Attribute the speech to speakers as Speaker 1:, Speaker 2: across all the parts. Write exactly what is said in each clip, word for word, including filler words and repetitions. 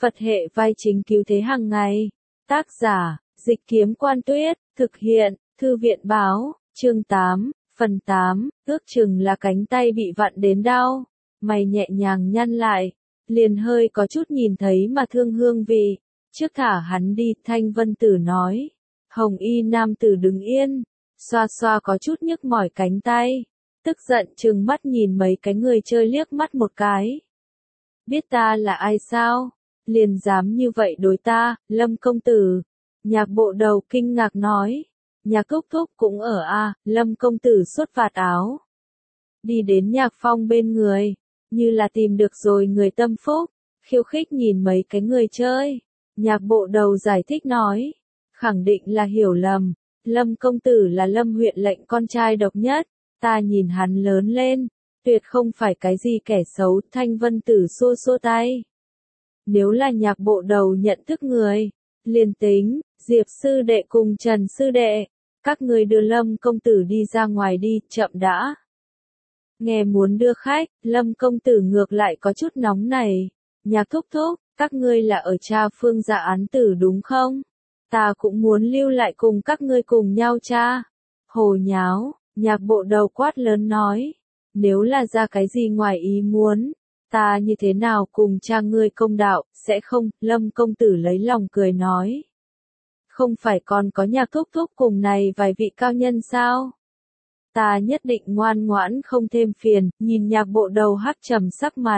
Speaker 1: Phật hệ vai chính cứu thế hàng ngày. Tác giả, Dịch Kiếm Quan Tuyết, thực hiện, Thư viện Báo, chương tám, phần tám, ước chừng là cánh tay bị vặn đến đau, mày nhẹ nhàng nhăn lại, liền hơi có chút nhìn thấy mà thương hương vị, trước thả hắn đi, Thanh Vân Tử nói. Hồng y nam tử đứng yên, xoa xoa có chút nhức mỏi cánh tay, tức giận trừng mắt nhìn mấy cái người chơi liếc mắt một cái. Biết ta là ai sao? Liền dám như vậy đối ta, Lâm công tử. Nhạc bộ đầu kinh ngạc nói. Nhạc thúc thúc cũng ở a à, Lâm công tử xuất vạt áo. Đi đến Nhạc Phong bên người, như là tìm được rồi người tâm phúc, khiêu khích nhìn mấy cái người chơi. Nhạc bộ đầu giải thích nói, khẳng định là hiểu lầm, Lâm công tử là Lâm huyện lệnh con trai độc nhất, ta nhìn hắn lớn lên, tuyệt không phải cái gì kẻ xấu. Thanh Vân Tử xua xua tay. Nếu là nhạc bộ đầu nhận thức người, liền tính, Diệp sư đệ cùng Trần sư đệ, các người đưa Lâm công tử đi ra ngoài đi, chậm đã. Nghe muốn đưa khách, Lâm công tử ngược lại có chút nóng này. Nhạc thúc thúc, các ngươi là ở tra Phương Dạ án tử đúng không? Ta cũng muốn lưu lại cùng các ngươi cùng nhau tra. Hồ nháo, nhạc bộ đầu quát lớn nói. Nếu là ra cái gì ngoài ý muốn, ta như thế nào cùng cha ngươi công đạo, sẽ không, Lâm công tử lấy lòng cười nói. Không phải còn có nhạc thúc thúc cùng này vài vị cao nhân sao? Ta nhất định ngoan ngoãn không thêm phiền, nhìn nhạc bộ đầu hắc trầm sắc mặt.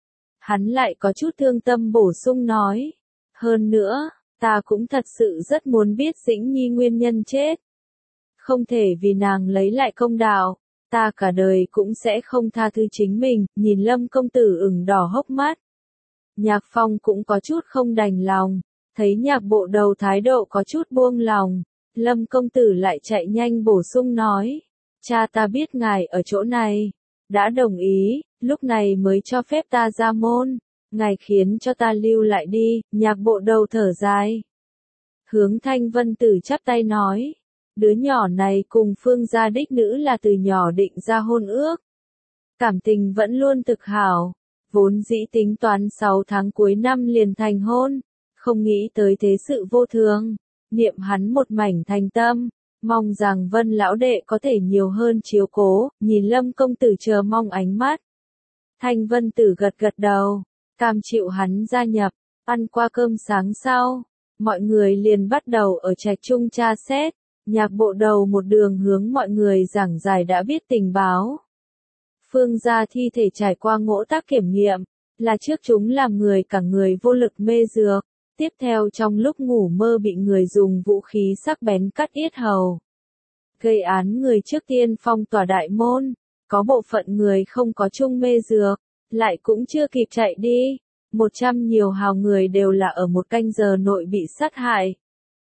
Speaker 1: Hắn lại có chút thương tâm bổ sung nói. Hơn nữa, ta cũng thật sự rất muốn biết Dĩnh Nhi nguyên nhân chết. Không thể vì nàng lấy lại công đạo, ta cả đời cũng sẽ không tha thứ chính mình, nhìn Lâm công tử ửng đỏ hốc mắt. Nhạc Phong cũng có chút không đành lòng, thấy nhạc bộ đầu thái độ có chút buông lòng, Lâm công tử lại chạy nhanh bổ sung nói, cha ta biết ngài ở chỗ này, đã đồng ý, lúc này mới cho phép ta ra môn, ngài khiến cho ta lưu lại đi. Nhạc bộ đầu thở dài, hướng Thanh Vân Tử chắp tay nói. Đứa nhỏ này cùng Phương gia đích nữ là từ nhỏ định ra hôn ước. Cảm tình vẫn luôn thực hảo, vốn dĩ tính toán sáu tháng cuối năm liền thành hôn, không nghĩ tới thế sự vô thường, niệm hắn một mảnh thành tâm, mong rằng Vân lão đệ có thể nhiều hơn chiếu cố, nhìn Lâm công tử chờ mong ánh mắt. Thanh Vân Tử gật gật đầu, cam chịu hắn gia nhập, ăn qua cơm sáng sau, mọi người liền bắt đầu ở trạch trung tra xét. Nhạc bộ đầu một đường hướng mọi người giảng giải đã biết tình báo. Phương gia thi thể trải qua ngỗ tác kiểm nghiệm, là trước chúng làm người cả người vô lực mê dược, tiếp theo trong lúc ngủ mơ bị người dùng vũ khí sắc bén cắt yết hầu. Gây án người trước tiên phong tỏa đại môn, có bộ phận người không có chung mê dược, lại cũng chưa kịp chạy đi, một trăm nhiều hào người đều là ở một canh giờ nội bị sát hại.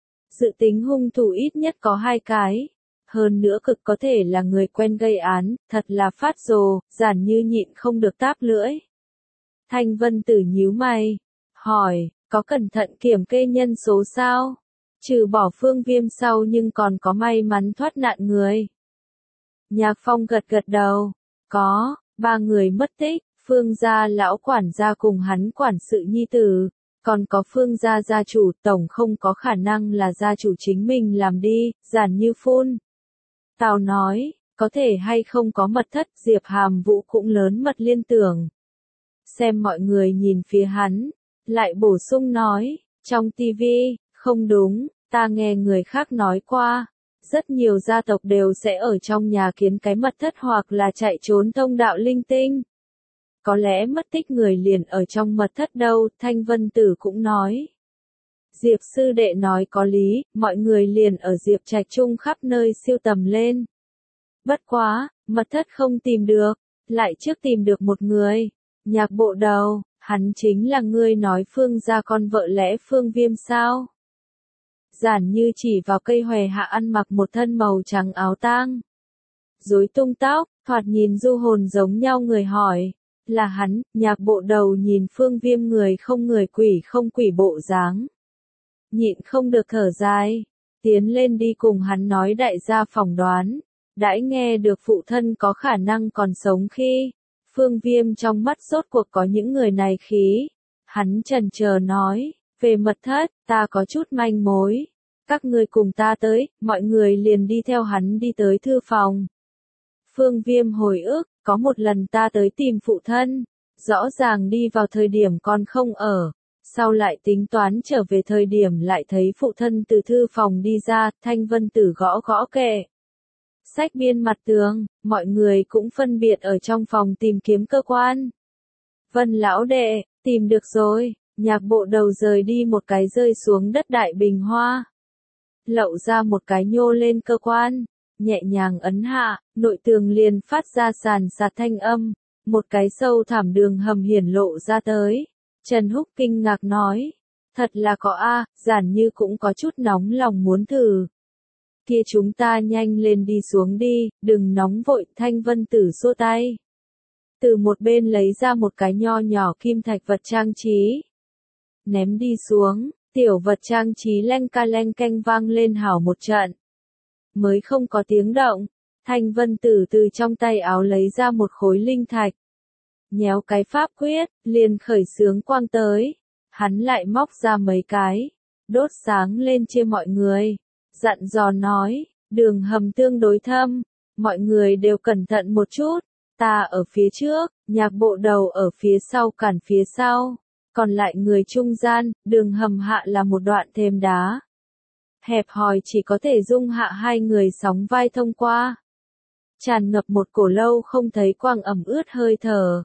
Speaker 1: Dự tính hung thủ ít nhất có hai cái, hơn nữa cực có thể là người quen gây án, thật là phát rồ, giản như nhịn không được táp lưỡi. Thanh Vân Tử nhíu mày, hỏi, có cẩn thận kiểm kê nhân số sao? Trừ bỏ Phương Viêm sau nhưng còn có may mắn thoát nạn người. Nhạc Phong gật gật đầu, có, ba người mất tích, Phương gia lão quản gia cùng hắn quản sự nhi tử. Còn có Phương gia gia chủ, tổng không có khả năng là gia chủ chính mình làm đi, giản như phun. Tào nói, có thể hay không có mật thất, Diệp Hàm Vũ cũng lớn mật liên tưởng. Xem mọi người nhìn phía hắn, lại bổ sung nói, trong tivi, không đúng, ta nghe người khác nói qua, rất nhiều gia tộc đều sẽ ở trong nhà kiến cái mật thất hoặc là chạy trốn thông đạo linh tinh. Có lẽ mất tích người liền ở trong mật thất đâu, Thanh Vân Tử cũng nói. Diệp sư đệ nói có lý, mọi người liền ở Diệp Trạch Trung khắp nơi siêu tầm lên. Bất quá, mật thất không tìm được, lại trước tìm được một người. Nhạc bộ đầu, hắn chính là người nói Phương gia con vợ lẽ Phương Viêm sao? Giản như chỉ vào cây hòe hạ ăn mặc một thân màu trắng áo tang. Rối tung tóc, thoạt nhìn du hồn giống nhau người hỏi. Là hắn, nhạc bộ đầu nhìn Phương Viêm người không người quỷ không quỷ bộ dáng. Nhịn không được thở dài, tiến lên đi cùng hắn nói đại gia phỏng đoán, đãi nghe được phụ thân có khả năng còn sống khi, Phương Viêm trong mắt rốt cuộc có những người này khí, Hắn chần chờ nói, về mật thất, ta có chút manh mối. Các ngươi cùng ta tới, mọi người liền đi theo hắn đi tới thư phòng. Phương Viêm hồi ức, có một lần ta tới tìm phụ thân, rõ ràng đi vào thời điểm con không ở, sau lại tính toán trở về thời điểm lại thấy phụ thân từ thư phòng đi ra, Thanh Vân Tử gõ gõ kệ sách biên mặt tường, mọi người cũng phân biệt ở trong phòng tìm kiếm cơ quan. Vân lão đệ, tìm được rồi, Nhạc Bộ Đầu rời đi một cái rơi xuống đất đại bình hoa. Lậu ra một cái nhô lên cơ quan, nhẹ nhàng ấn hạ, nội tường liền phát ra sàn sạt thanh âm, một cái sâu thẳm đường hầm hiển lộ ra tới. Trần Húc kinh ngạc nói, thật là có a, Giản Như cũng có chút nóng lòng muốn thử. Kia chúng ta nhanh lên đi xuống đi, đừng nóng vội, Thanh Vân Tử xua tay. Từ một bên lấy ra một cái nho nhỏ kim thạch vật trang trí. Ném đi xuống, tiểu vật trang trí leng ca leng canh vang lên hảo một trận. Mới không có tiếng động, Thanh Vân Tử từ trong tay áo lấy ra một khối linh thạch. Nhéo cái pháp quyết, liền khởi xướng quang tới. Hắn lại móc ra mấy cái, đốt sáng lên chia mọi người. Dặn dò nói, đường hầm tương đối thâm, mọi người đều cẩn thận một chút. Ta ở phía trước, Nhạc Bộ Đầu ở phía sau cản phía sau. Còn lại người trung gian, đường hầm hạ là một đoạn thềm đá. Hẹp hòi chỉ có thể dung hạ hai người sóng vai thông qua. Tràn ngập một cổ lâu không thấy quang ẩm ướt hơi thở.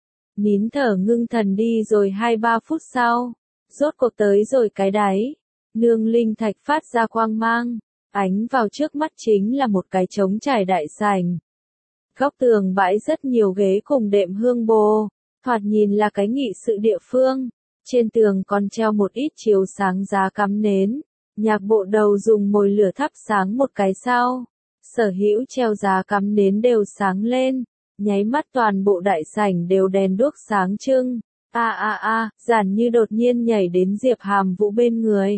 Speaker 1: Nín thở ngưng thần đi rồi hai ba phút sau, rốt cuộc tới rồi cái đáy. Nương linh thạch phát ra quang mang, ánh vào trước mắt chính là một cái trống trải đại sảnh. Góc tường bãi rất nhiều ghế cùng đệm hương bồ, thoạt nhìn là cái nghị sự địa phương. Trên tường còn treo một ít chiếu sáng giá cắm nến. Nhạc Bộ Đầu dùng mồi lửa thắp sáng một cái sau. Sở hữu treo giá cắm nến đều sáng lên, nháy mắt toàn bộ đại sảnh đều đèn đuốc sáng trưng. A a a, Giản Như đột nhiên nhảy đến Diệp Hàm Vũ bên người.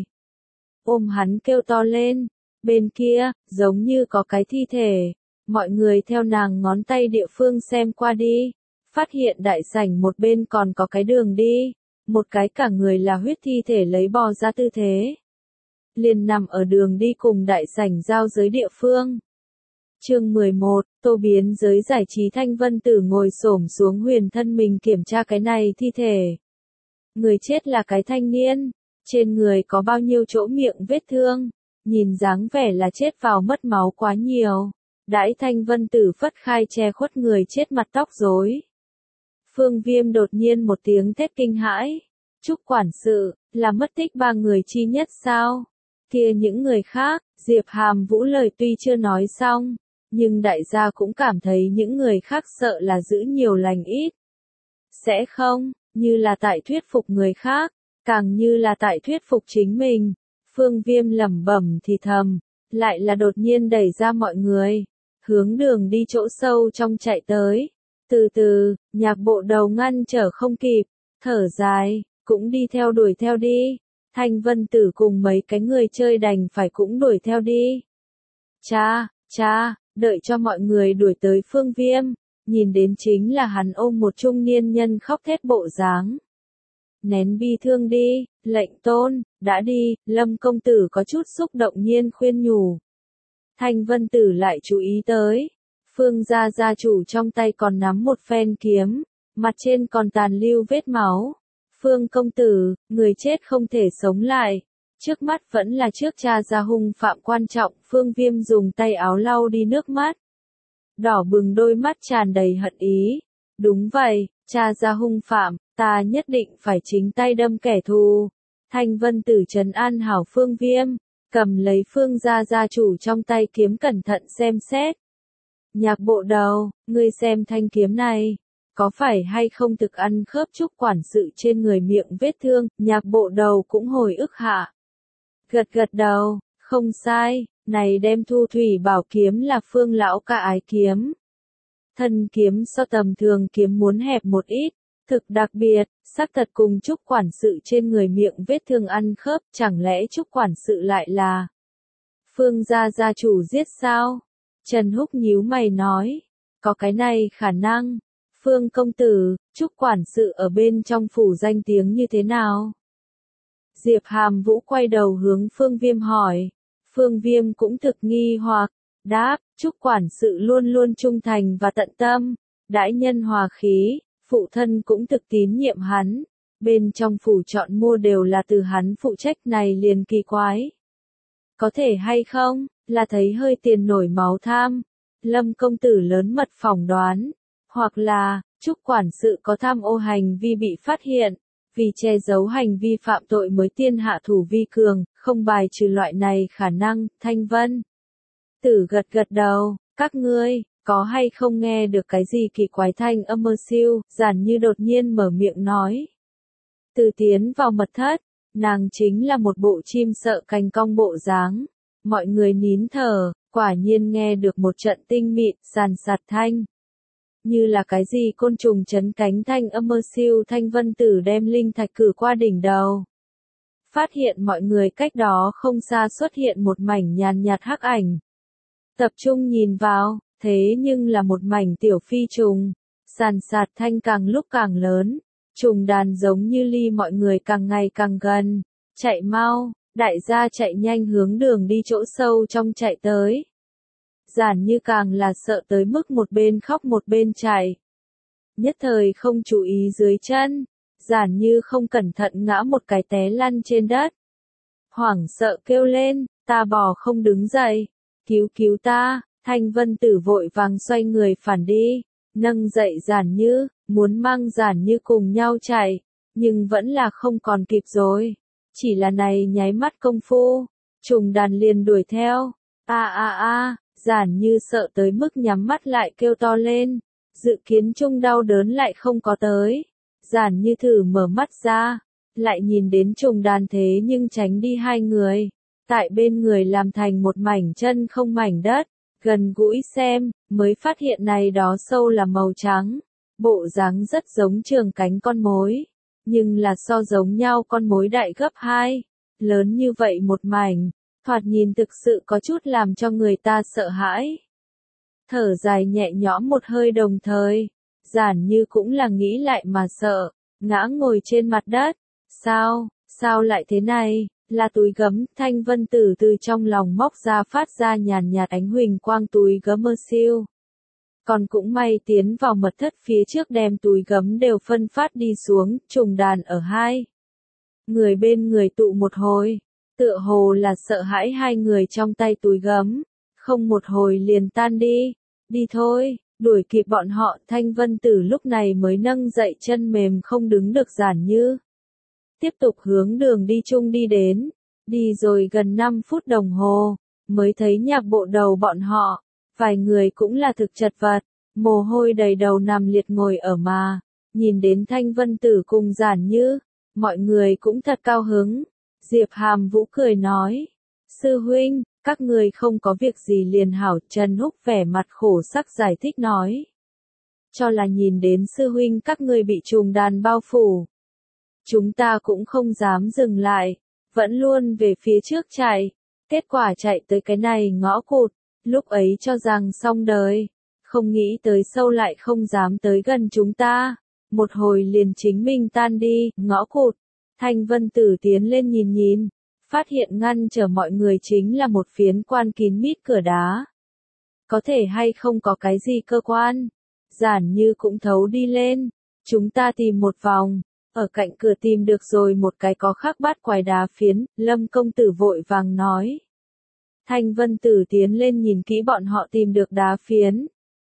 Speaker 1: Ôm hắn kêu to lên, bên kia, giống như có cái thi thể. Mọi người theo nàng ngón tay địa phương xem qua đi, phát hiện đại sảnh một bên còn có cái đường đi, một cái cả người là huyết thi thể lấy bò ra tư thế. Liền nằm ở đường đi cùng đại sảnh giao giới địa phương. Chương mười một, Tô biến giới giải trí. Thanh Vân Tử ngồi xổm xuống huyền thân mình kiểm tra cái này thi thể. Người chết là cái thanh niên, trên người có bao nhiêu chỗ miệng vết thương, nhìn dáng vẻ là chết vào mất máu quá nhiều. Đãi Thanh Vân Tử phất khai che khuất người chết mặt tóc rối. Phương Viêm đột nhiên một tiếng thét kinh hãi. Trúc quản sự, là mất tích ba người chi nhất sao? Kia những người khác, Diệp Hàm Vũ lời tuy chưa nói xong, nhưng đại gia cũng cảm thấy những người khác sợ là giữ nhiều lành ít. Sẽ không, như là tại thuyết phục người khác, càng như là tại thuyết phục chính mình. Phương Viêm lẩm bẩm thì thầm, lại là đột nhiên đẩy ra mọi người, hướng đường đi chỗ sâu trong chạy tới. Từ từ, Nhạc Bộ Đầu ngăn trở không kịp, thở dài, cũng đi theo đuổi theo đi. Thanh Vân Tử cùng mấy cái người chơi đành phải cũng đuổi theo đi. Cha, cha, đợi cho mọi người đuổi tới Phương Viêm, nhìn đến chính là hắn ôm một trung niên nhân khóc thét bộ dáng. Nén bi thương đi, lệnh tôn, đã đi, Lâm công tử có chút xúc động nhiên khuyên nhủ. Thanh Vân Tử lại chú ý tới, Phương gia gia chủ trong tay còn nắm một phen kiếm, mặt trên còn tàn lưu vết máu. Phương công tử, người chết không thể sống lại. Trước mắt vẫn là trước cha gia hung phạm quan trọng. Phương Viêm dùng tay áo lau đi nước mắt. Đỏ bừng đôi mắt tràn đầy hận ý. Đúng vậy, cha gia hung phạm, ta nhất định phải chính tay đâm kẻ thù. Thanh Vân Tử trấn an hảo Phương Viêm, cầm lấy Phương gia gia chủ trong tay kiếm cẩn thận xem xét. Nhạc Bộ Đầu, ngươi xem thanh kiếm này, có phải hay không thực ăn khớp Trúc quản sự trên người miệng vết thương? Nhạc Bộ Đầu cũng hồi ức hạ. Gật gật đầu, không sai, này đem Thu Thủy Bảo kiếm là Phương lão ca ái kiếm. Thân kiếm so tầm thường kiếm muốn hẹp một ít, thực đặc biệt, xác thật cùng Trúc quản sự trên người miệng vết thương ăn khớp, chẳng lẽ Trúc quản sự lại là Phương gia gia chủ giết sao? Trần Húc nhíu mày nói, có cái này khả năng. Phương công tử, Trúc quản sự ở bên trong phủ danh tiếng như thế nào? Diệp Hàm Vũ quay đầu hướng Phương Viêm hỏi. Phương Viêm cũng thực nghi hoặc, đáp, Trúc quản sự luôn luôn trung thành và tận tâm, đãi nhân hòa khí, phụ thân cũng thực tín nhiệm hắn, bên trong phủ chọn mua đều là từ hắn phụ trách, này liền kỳ quái. Có thể hay không, là thấy hơi tiền nổi máu tham, Lâm công tử lớn mật phỏng đoán, hoặc là, Trúc quản sự có tham ô hành vi bị phát hiện, vì che giấu hành vi phạm tội mới tiên hạ thủ vi cường, không bài trừ loại này khả năng. Thanh Vân Tử gật gật đầu, các ngươi, có hay không nghe được cái gì kỳ quái thanh âm mơ siêu, giản như đột nhiên mở miệng nói. Từ tiến vào mật thất, nàng chính là một bộ chim sợ cành cong bộ dáng, mọi người nín thở, quả nhiên nghe được một trận tinh mịn, sàn sạt thanh. Như là cái gì côn trùng chấn cánh thanh âm mơ siêu. Thanh Vân Tử đem linh thạch cử qua đỉnh đầu. Phát hiện mọi người cách đó không xa xuất hiện một mảnh nhàn nhạt hắc ảnh. Tập trung nhìn vào, thế nhưng là một mảnh tiểu phi trùng. Sàn sạt thanh càng lúc càng lớn. Trùng đàn giống như ly mọi người càng ngày càng gần. Chạy mau, đại gia chạy nhanh hướng đường đi chỗ sâu trong chạy tới. Giản như càng là sợ tới mức một bên khóc một bên chạy. Nhất thời không chú ý dưới chân, giản như không cẩn thận ngã một cái té lăn trên đất. Hoảng sợ kêu lên, ta bò không đứng dậy, cứu cứu ta. Thanh Vân Tử vội vàng xoay người phản đi, nâng dậy giản như, muốn mang giản như cùng nhau chạy, nhưng vẫn là không còn kịp rồi. Chỉ là này nháy mắt công phu, trùng đàn liền đuổi theo, a a a. Giản như sợ tới mức nhắm mắt lại kêu to lên, dự kiến chung đau đớn lại không có tới. Giản như thử mở mắt ra, lại nhìn đến trùng đàn thế nhưng tránh đi hai người, tại bên người làm thành một mảnh chân không mảnh đất, gần gũi xem, mới phát hiện này đó sâu là màu trắng, bộ dáng rất giống trường cánh con mối, nhưng là so giống nhau con mối đại gấp hai, lớn như vậy một mảnh. Thoạt nhìn thực sự có chút làm cho người ta sợ hãi. Thở dài nhẹ nhõm một hơi đồng thời, giản như cũng là nghĩ lại mà sợ, ngã ngồi trên mặt đất. Sao, sao lại thế này, là túi gấm. Thanh Vân Tử từ trong lòng móc ra phát ra nhàn nhạt ánh huỳnh quang túi gấm mơ siêu. Còn cũng may tiến vào mật thất phía trước đem túi gấm đều phân phát đi xuống, trùng đàn ở hai người bên người tụ một hồi. Tựa hồ là sợ hãi hai người trong tay túi gấm, không một hồi liền tan đi, đi thôi, đuổi kịp bọn họ. Thanh Vân Tử lúc này mới nâng dậy chân mềm không đứng được giản như. Tiếp tục hướng đường đi chung đi đến, đi rồi gần năm phút đồng hồ, mới thấy nhạc bộ đầu bọn họ, vài người cũng là thực chật vật, mồ hôi đầy đầu nằm liệt ngồi ở mà, nhìn đến Thanh Vân Tử cùng giản như, mọi người cũng thật cao hứng. Diệp Hàm Vũ cười nói, sư huynh, các người không có việc gì liền hảo. Trần Húc vẻ mặt khổ sắc giải thích nói, cho là nhìn đến sư huynh các người bị trùng đàn bao phủ. Chúng ta cũng không dám dừng lại, vẫn luôn về phía trước chạy, kết quả chạy tới cái này ngõ cụt, lúc ấy cho rằng xong đời, không nghĩ tới sâu lại không dám tới gần chúng ta, một hồi liền chính mình tan đi, ngõ cụt. Thanh Vân Tử tiến lên nhìn nhìn, phát hiện ngăn trở mọi người chính là một phiến quan kín mít cửa đá. Có thể hay không có cái gì cơ quan? Giản như cũng thấu đi lên, chúng ta tìm một vòng, ở cạnh cửa tìm được rồi một cái có khắc bát quái đá phiến. Lâm công tử vội vàng nói. Thanh Vân Tử tiến lên nhìn kỹ bọn họ tìm được đá phiến.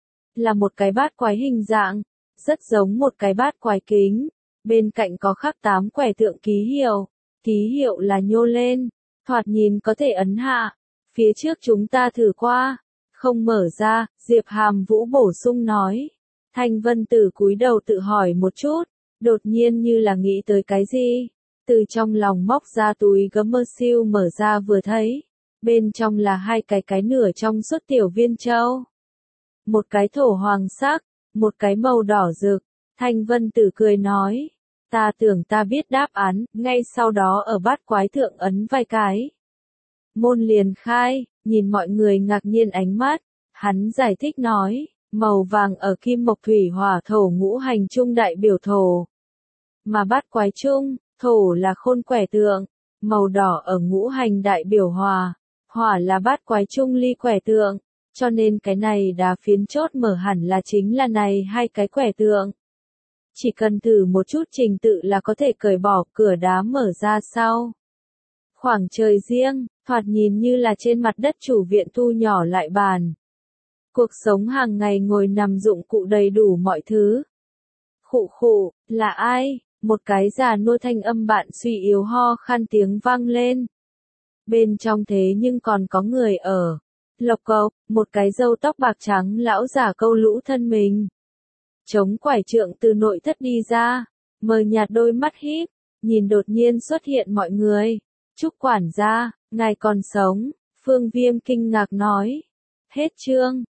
Speaker 1: Là một cái bát quái hình dạng, rất giống một cái bát quái kính. Bên cạnh có khắc tám quẻ tượng ký hiệu, ký hiệu là nhô lên, thoạt nhìn có thể ấn hạ. Phía trước chúng ta thử qua, không mở ra. Diệp Hàm Vũ bổ sung nói. Thanh Vân Tử cúi đầu tự hỏi một chút, đột nhiên như là nghĩ tới cái gì, từ trong lòng móc ra túi gấm mơ siêu mở ra vừa thấy, bên trong là hai cái cái nửa trong suốt tiểu viên châu, một cái thổ hoàng sắc, một cái màu đỏ rực. Thanh Vân Tử cười nói, ta tưởng ta biết đáp án. Ngay sau đó ở bát quái thượng ấn vài cái, môn liền khai. Nhìn mọi người ngạc nhiên ánh mắt, hắn giải thích nói, Màu vàng ở kim mộc thủy hỏa thổ ngũ hành trung đại biểu thổ. Mà bát quái trung, thổ là khôn quẻ tượng. Màu đỏ ở ngũ hành đại biểu hỏa. Hỏa là bát quái trung ly quẻ tượng. Cho nên cái này đá phiến chốt mở hẳn là chính là này hai cái quẻ tượng. Chỉ cần thử một chút trình tự là có thể cởi bỏ cửa đá mở ra sau. Khoảng trời riêng, thoạt nhìn như là trên mặt đất chủ viện thu nhỏ lại bàn. Cuộc sống hàng ngày ngồi nằm dụng cụ đầy đủ mọi thứ. Khụ khụ, là ai? Một cái già nua thanh âm bạn suy yếu ho khan tiếng vang lên. Bên trong thế nhưng còn có người ở. Lộc cộc, một cái râu tóc bạc trắng lão giả câu lũ thân mình. Chống quải trượng từ nội thất đi ra, mờ nhạt đôi mắt híp, nhìn đột nhiên xuất hiện mọi người. Trúc quản gia, ngài còn sống, Phương Viêm kinh ngạc nói. Hết chương.